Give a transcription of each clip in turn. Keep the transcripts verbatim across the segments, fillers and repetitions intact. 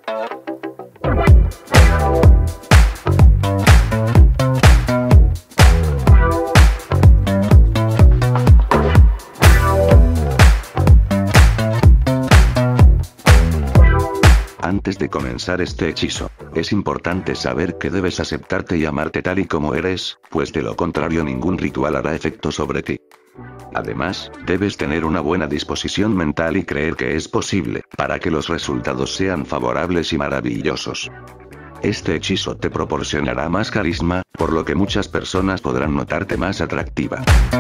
Antes de comenzar este hechizo, es importante saber que debes aceptarte y amarte tal y como eres, pues de lo contrario ningún ritual hará efecto sobre ti. Además, debes tener una buena disposición mental y creer que es posible, para que los resultados sean favorables y maravillosos. Este hechizo te proporcionará más carisma, por lo que muchas personas podrán notarte más atractiva.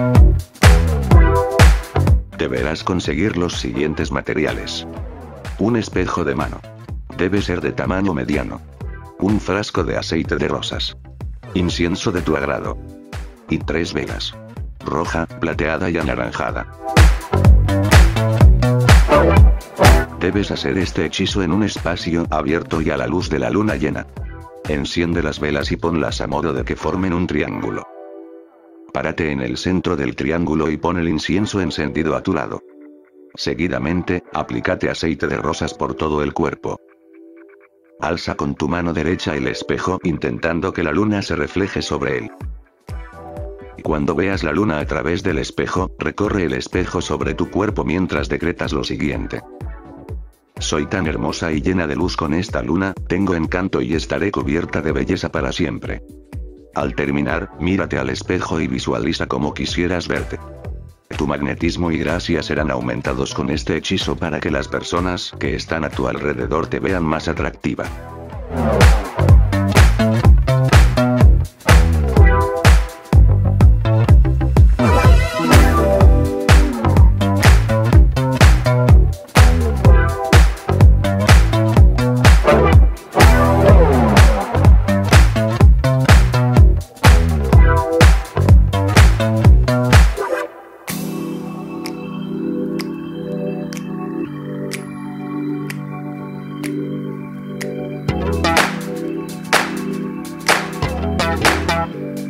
Deberás conseguir los siguientes materiales. Un espejo de mano. Debe ser de tamaño mediano. Un frasco de aceite de rosas. Incienso de tu agrado. Y tres velas. Roja, plateada y anaranjada. Debes hacer este hechizo en un espacio abierto y a la luz de la luna llena. Enciende las velas y ponlas a modo de que formen un triángulo. Párate en el centro del triángulo y pon el incienso encendido a tu lado. Seguidamente, aplícate aceite de rosas por todo el cuerpo. Alza con tu mano derecha el espejo intentando que la luna se refleje sobre él. Cuando veas la luna a través del espejo, recorre el espejo sobre tu cuerpo mientras decretas lo siguiente. Soy tan hermosa y llena de luz con esta luna, tengo encanto y estaré cubierta de belleza para siempre. Al terminar, mírate al espejo y visualiza como quisieras verte. Tu magnetismo y gracia serán aumentados con este hechizo para que las personas que están a tu alrededor te vean más atractiva. Bye.